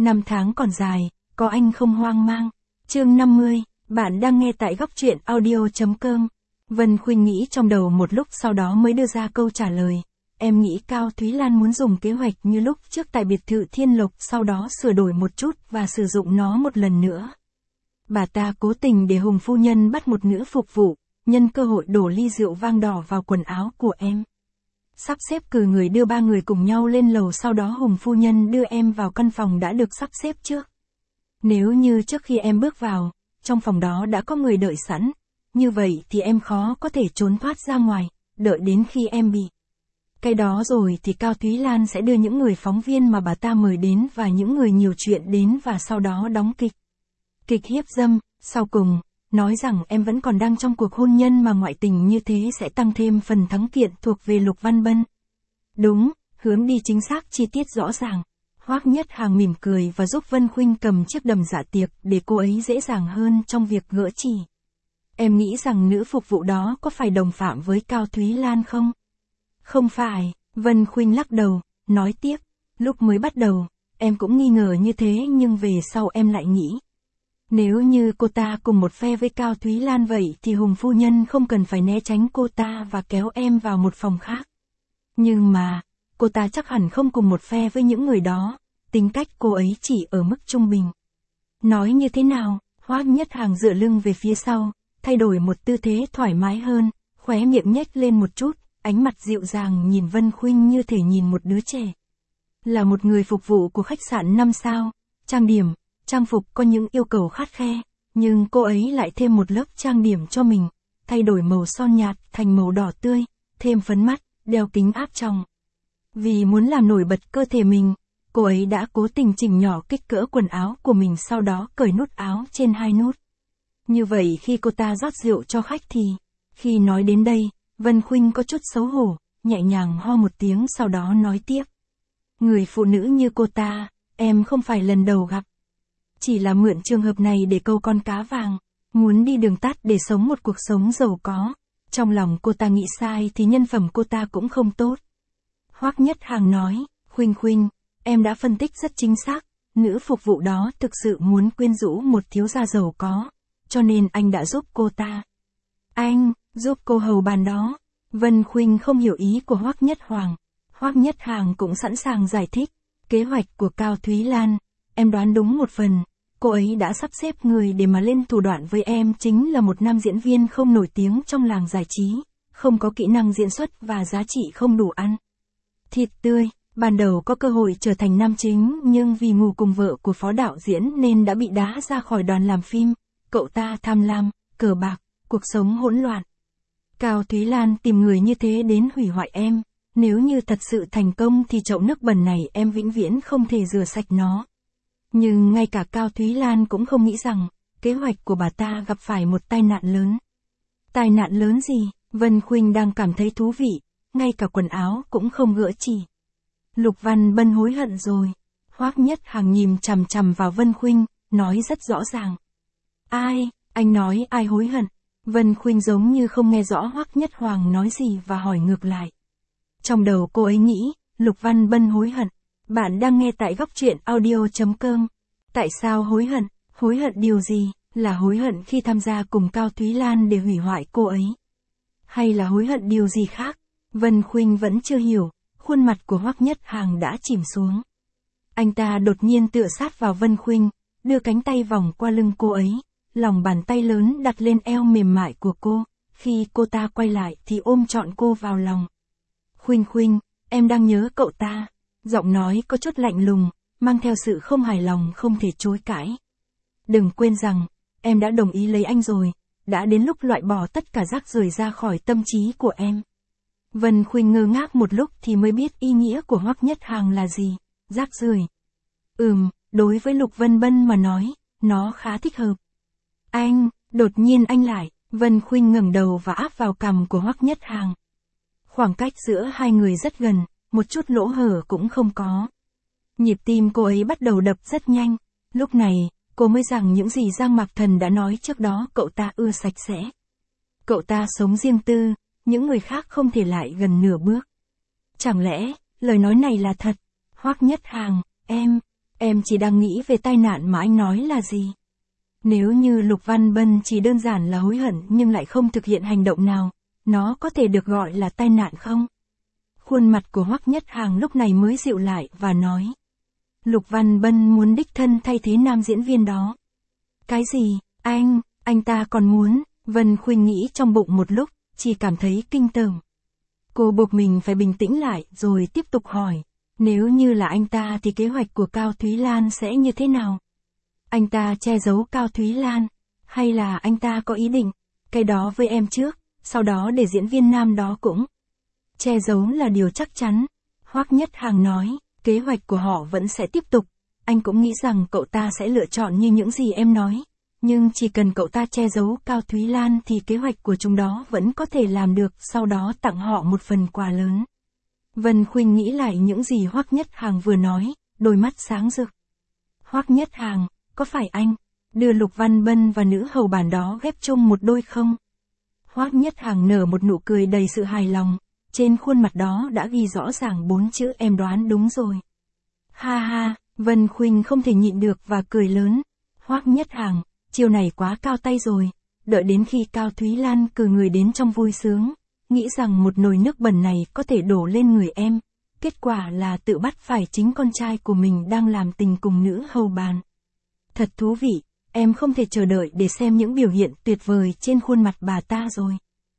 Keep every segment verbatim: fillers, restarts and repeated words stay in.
Năm tháng còn dài, có anh không hoang mang. Chương năm mươi, bạn đang nghe tại góc truyện audio.com. Vân Khuynh nghĩ trong đầu một lúc sau đó mới đưa ra câu trả lời. Em nghĩ Cao Thúy Lan muốn dùng kế hoạch như lúc trước tại biệt thự Thiên Lộc, sau đó sửa đổi một chút và sử dụng nó một lần nữa. Bà ta cố tình để Hùng phu nhân bắt một nữ phục vụ, nhân cơ hội đổ ly rượu vang đỏ vào quần áo của em. Sắp xếp cử người đưa ba người cùng nhau lên lầu, sau đó Hùng phu nhân đưa em vào căn phòng đã được sắp xếp trước. Nếu như trước khi em bước vào, trong phòng đó đã có người đợi sẵn, như vậy thì em khó có thể trốn thoát ra ngoài, đợi đến khi em bị. Cái đó rồi thì Cao Thúy Lan sẽ đưa những người phóng viên mà bà ta mời đến và những người nhiều chuyện đến và sau đó đóng kịch. Kịch hiếp dâm, sau cùng, nói rằng em vẫn còn đang trong cuộc hôn nhân mà ngoại tình như thế sẽ tăng thêm phần thắng kiện thuộc về Lục Văn Bân. Đúng, hướng đi chính xác chi tiết rõ ràng. Hoắc Nhất Hàng mỉm cười và giúp Vân Khuynh cầm chiếc đầm dạ tiệc để cô ấy dễ dàng hơn trong việc gỡ chỉ. Em nghĩ rằng nữ phục vụ đó có phải đồng phạm với Cao Thúy Lan không? Không phải, Vân Khuynh lắc đầu, nói tiếp, lúc mới bắt đầu, em cũng nghi ngờ như thế nhưng về sau em lại nghĩ. Nếu như cô ta cùng một phe với Cao Thúy Lan vậy thì Hùng phu nhân không cần phải né tránh cô ta và kéo em vào một phòng khác. Nhưng mà, cô ta chắc hẳn không cùng một phe với những người đó, tính cách cô ấy chỉ ở mức trung bình. Nói như thế nào? Hoắc Nhất Hàng dựa lưng về phía sau, thay đổi một tư thế thoải mái hơn, khóe miệng nhếch lên một chút, ánh mặt dịu dàng nhìn Vân Khuynh như thể nhìn một đứa trẻ. Là một người phục vụ của khách sạn năm sao, trang điểm, trang phục có những yêu cầu khắt khe, nhưng cô ấy lại thêm một lớp trang điểm cho mình, thay đổi màu son nhạt thành màu đỏ tươi, thêm phấn mắt, đeo kính áp tròng. Vì muốn làm nổi bật cơ thể mình, cô ấy đã cố tình chỉnh nhỏ kích cỡ quần áo của mình, sau đó cởi nút áo trên hai nút. Như vậy khi cô ta rót rượu cho khách thì, khi nói đến đây, Vân Khuynh có chút xấu hổ, nhẹ nhàng ho một tiếng sau đó nói tiếp. Người phụ nữ như cô ta, em không phải lần đầu gặp. Chỉ là mượn trường hợp này để câu con cá vàng, muốn đi đường tắt để sống một cuộc sống giàu có. Trong lòng cô ta nghĩ sai thì nhân phẩm cô ta cũng không tốt. Hoắc Nhất Hàng nói, Khuynh Khuynh, em đã phân tích rất chính xác, nữ phục vụ đó thực sự muốn quyến rũ một thiếu gia giàu có, cho nên anh đã giúp cô ta. Anh, giúp cô hầu bàn đó. Vân Khuynh không hiểu ý của Hoắc Nhất Hoàng. Hoắc Nhất Hàng cũng sẵn sàng giải thích, kế hoạch của Cao Thúy Lan, em đoán đúng một phần. Cô ấy đã sắp xếp người để mà lên thủ đoạn với em, chính là một nam diễn viên không nổi tiếng trong làng giải trí, không có kỹ năng diễn xuất và giá trị không đủ ăn. Thịt tươi, ban đầu có cơ hội trở thành nam chính nhưng vì ngủ cùng vợ của phó đạo diễn nên đã bị đá ra khỏi đoàn làm phim. Cậu ta tham lam, cờ bạc, cuộc sống hỗn loạn. Cao Thúy Lan tìm người như thế đến hủy hoại em, nếu như thật sự thành công thì chậu nước bẩn này em vĩnh viễn không thể rửa sạch nó. Nhưng ngay cả Cao Thúy Lan cũng không nghĩ rằng, kế hoạch của bà ta gặp phải một tai nạn lớn. Tai nạn lớn gì? Vân Khuynh đang cảm thấy thú vị, ngay cả quần áo cũng không gỡ chỉ. Lục Văn Bân hối hận rồi. Hoắc Nhất Hàng nhìn chằm chằm vào Vân Khuynh, nói rất rõ ràng. Ai? Anh nói ai hối hận? Vân Khuynh giống như không nghe rõ Hoắc Nhất Hoàng nói gì và hỏi ngược lại. Trong đầu cô ấy nghĩ, Lục Văn Bân hối hận. Bạn đang nghe tại góc truyện audio.com. Tại sao hối hận? Hối hận điều gì? Là hối hận khi tham gia cùng Cao Thúy Lan để hủy hoại cô ấy? Hay là hối hận điều gì khác? Vân Khuynh vẫn chưa hiểu, khuôn mặt của Hoắc Nhất Hàng đã chìm xuống. Anh ta đột nhiên tựa sát vào Vân Khuynh, đưa cánh tay vòng qua lưng cô ấy, lòng bàn tay lớn đặt lên eo mềm mại của cô, khi cô ta quay lại thì ôm trọn cô vào lòng. Khuynh Khuynh, em đang nhớ cậu ta. Giọng nói có chút lạnh lùng, mang theo sự không hài lòng không thể chối cãi. Đừng quên rằng, em đã đồng ý lấy anh rồi, đã đến lúc loại bỏ tất cả rác rưởi ra khỏi tâm trí của em. Vân Khuynh ngơ ngác một lúc thì mới biết ý nghĩa của Hoắc Nhất Hàng là gì, rác rưởi. Ừm, đối với Lục Vân Bân mà nói, nó khá thích hợp. Anh, đột nhiên anh lại, Vân Khuynh ngẩng đầu và áp vào cằm của Hoắc Nhất Hàng. Khoảng cách giữa hai người rất gần, một chút lỗ hở cũng không có. Nhịp tim cô ấy bắt đầu đập rất nhanh, lúc này, cô mới rằng những gì Giang Mạc Thần đã nói trước đó, cậu ta ưa sạch sẽ. Cậu ta sống riêng tư, những người khác không thể lại gần nửa bước. Chẳng lẽ, lời nói này là thật? Hoắc Nhất Hàng, em, Em chỉ đang nghĩ về tai nạn mà anh nói là gì. Nếu như Lục Văn Bân chỉ đơn giản là hối hận nhưng lại không thực hiện hành động nào, nó có thể được gọi là tai nạn không? Khuôn mặt của Hoắc Nhất Hàng lúc này mới dịu lại và nói. Lục Văn Bân muốn đích thân thay thế nam diễn viên đó. Cái gì, anh, anh ta còn muốn, Vân Khuynh nghĩ trong bụng một lúc, chỉ cảm thấy kinh tởm. Cô buộc mình phải bình tĩnh lại rồi tiếp tục hỏi. Nếu như là anh ta thì kế hoạch của Cao Thúy Lan sẽ như thế nào? Anh ta che giấu Cao Thúy Lan, hay là anh ta có ý định, cái đó với em trước, sau đó để diễn viên nam đó cũng. Che giấu là điều chắc chắn. Hoắc Nhất Hàng nói, kế hoạch của họ vẫn sẽ tiếp tục. Anh cũng nghĩ rằng cậu ta sẽ lựa chọn như những gì em nói. Nhưng chỉ cần cậu ta che giấu Cao Thúy Lan thì kế hoạch của chúng đó vẫn có thể làm được, sau đó tặng họ một phần quà lớn. Vân Khuynh nghĩ lại những gì Hoắc Nhất Hàng vừa nói, đôi mắt sáng rực. Hoắc Nhất Hàng, có phải anh đưa Lục Văn Bân và nữ hầu bản đó ghép chung một đôi không? Hoắc Nhất Hàng nở một nụ cười đầy sự hài lòng, trên khuôn mặt đó đã ghi rõ ràng bốn chữ em đoán đúng rồi. Ha ha, Vân Khuynh không thể nhịn được và cười lớn. Hoắc Nhất Hàng, chiều này quá cao tay rồi, đợi đến khi Cao Thúy Lan cử người đến trong vui sướng, nghĩ rằng một nồi nước bẩn này có thể đổ lên người em, kết quả là tự bắt phải chính con trai của mình đang làm tình cùng nữ hầu bàn. Thật thú vị, em không thể chờ đợi để xem những biểu hiện tuyệt vời trên khuôn mặt bà ta rồi.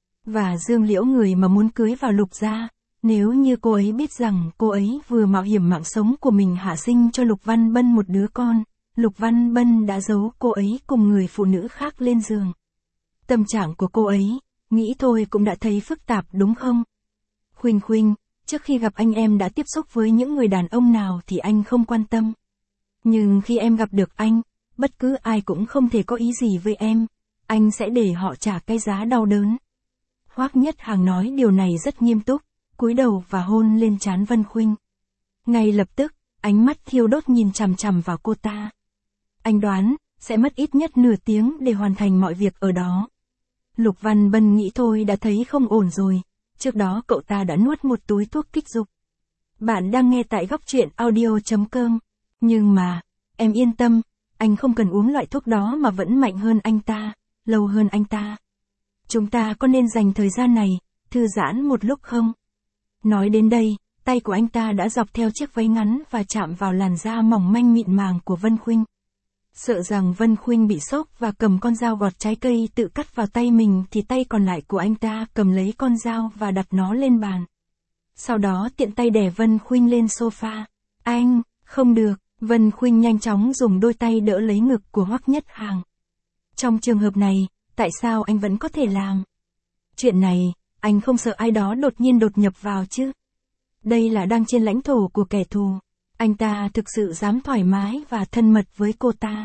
Và Dương Liễu người mà muốn cưới vào Lục gia, nếu như cô ấy biết rằng cô ấy vừa mạo hiểm mạng sống của mình hạ sinh cho Lục Văn Bân một đứa con, Lục Văn Bân đã giấu cô ấy cùng người phụ nữ khác lên giường. Tâm trạng của cô ấy, nghĩ thôi cũng đã thấy phức tạp đúng không? Khuynh Khuynh, trước khi gặp anh em đã tiếp xúc với những người đàn ông nào thì anh không quan tâm. Nhưng khi em gặp được anh, bất cứ ai cũng không thể có ý gì với em, anh sẽ để họ trả cái giá đau đớn. Hoắc Nhất Hàng nói điều này rất nghiêm túc, cúi đầu và hôn lên trán Vân Khuynh. Ngay lập tức, ánh mắt thiêu đốt nhìn chằm chằm vào cô ta. Anh đoán, sẽ mất ít nhất nửa tiếng để hoàn thành mọi việc ở đó. Lục Văn Bân nghĩ thôi đã thấy không ổn rồi, trước đó cậu ta đã nuốt một túi thuốc kích dục. Bạn đang nghe tại góc truyện audio chấm com. Nhưng mà, em yên tâm, anh không cần uống loại thuốc đó mà vẫn mạnh hơn anh ta, lâu hơn anh ta. Chúng ta có nên dành thời gian này, thư giãn một lúc không? Nói đến đây, tay của anh ta đã dọc theo chiếc váy ngắn và chạm vào làn da mỏng manh mịn màng của Vân Khuynh. Sợ rằng Vân Khuynh bị sốc và cầm con dao gọt trái cây tự cắt vào tay mình thì tay còn lại của anh ta cầm lấy con dao và đặt nó lên bàn. Sau đó tiện tay đè Vân Khuynh lên sofa. Anh, không được, Vân Khuynh nhanh chóng dùng đôi tay đỡ lấy ngực của Hoắc Nhất Hàng. Trong trường hợp này, tại sao anh vẫn có thể làm? Chuyện này, anh không sợ ai đó đột nhiên đột nhập vào chứ? Đây là đang trên lãnh thổ của kẻ thù. Anh ta thực sự dám thoải mái và thân mật với cô ta.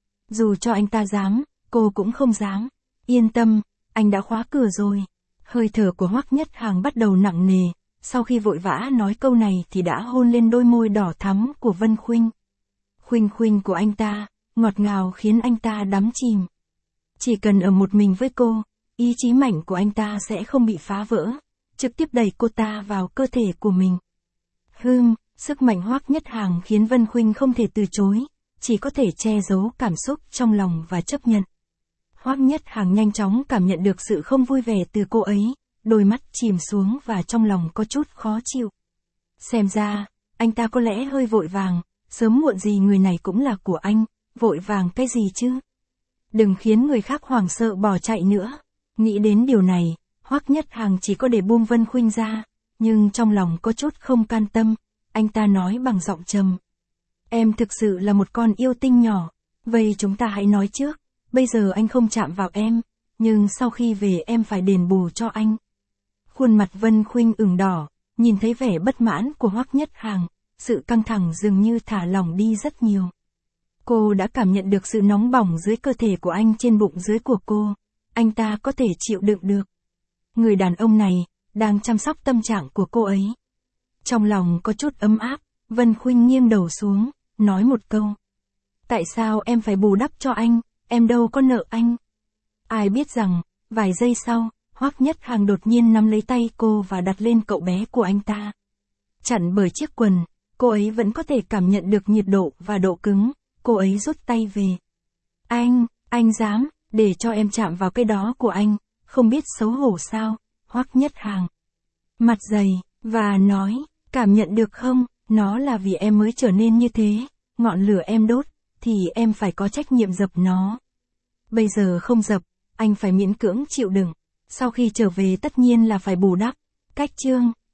Dù cho anh ta dám, cô cũng không dám. Yên tâm, anh đã khóa cửa rồi. Hơi thở của Hoắc Nhất Hàng bắt đầu nặng nề, sau khi vội vã nói câu này thì đã hôn lên đôi môi đỏ thắm của Vân Khuynh. Khuynh Khuynh của anh ta, ngọt ngào khiến anh ta đắm chìm. Chỉ cần ở một mình với cô, ý chí mạnh của anh ta sẽ không bị phá vỡ, trực tiếp đẩy cô ta vào cơ thể của mình. Hừm, sức mạnh Hoắc Nhất Hàng khiến Vân Khuynh không thể từ chối, chỉ có thể che giấu cảm xúc trong lòng và chấp nhận. Hoắc Nhất Hàng nhanh chóng cảm nhận được sự không vui vẻ từ cô ấy, đôi mắt chìm xuống và trong lòng có chút khó chịu. Xem ra, anh ta có lẽ hơi vội vàng, sớm muộn gì người này cũng là của anh, vội vàng cái gì chứ? Đừng khiến người khác hoảng sợ bỏ chạy nữa. Nghĩ đến điều này, Hoắc Nhất Hàng chỉ có để buông Vân Khuynh ra, nhưng trong lòng có chút không can tâm, anh ta nói bằng giọng trầm. Em thực sự là một con yêu tinh nhỏ, vậy chúng ta hãy nói trước, bây giờ anh không chạm vào em, nhưng sau khi về em phải đền bù cho anh. Khuôn mặt Vân Khuynh ửng đỏ, nhìn thấy vẻ bất mãn của Hoắc Nhất Hàng, sự căng thẳng dường như thả lỏng đi rất nhiều. Cô đã cảm nhận được sự nóng bỏng dưới cơ thể của anh trên bụng dưới của cô, anh ta có thể chịu đựng được. Người đàn ông này, đang chăm sóc tâm trạng của cô ấy. Trong lòng có chút ấm áp, Vân Khuynh nghiêng đầu xuống, nói một câu. Tại sao em phải bù đắp cho anh, em đâu có nợ anh. Ai biết rằng, vài giây sau, Hoắc Nhất Hàng đột nhiên nắm lấy tay cô và đặt lên cậu bé của anh ta. Chặn bởi chiếc quần, cô ấy vẫn có thể cảm nhận được nhiệt độ và độ cứng, cô ấy rút tay về. Anh, anh dám, để cho em chạm vào cái đó của anh, không biết xấu hổ sao, Hoắc Nhất Hàng. Mặt dày, và nói, cảm nhận được không, nó là vì em mới trở nên như thế, ngọn lửa em đốt, thì em phải có trách nhiệm dập nó. Bây giờ không dập, anh phải miễn cưỡng chịu đựng, sau khi trở về tất nhiên là phải bù đắp. Cách chương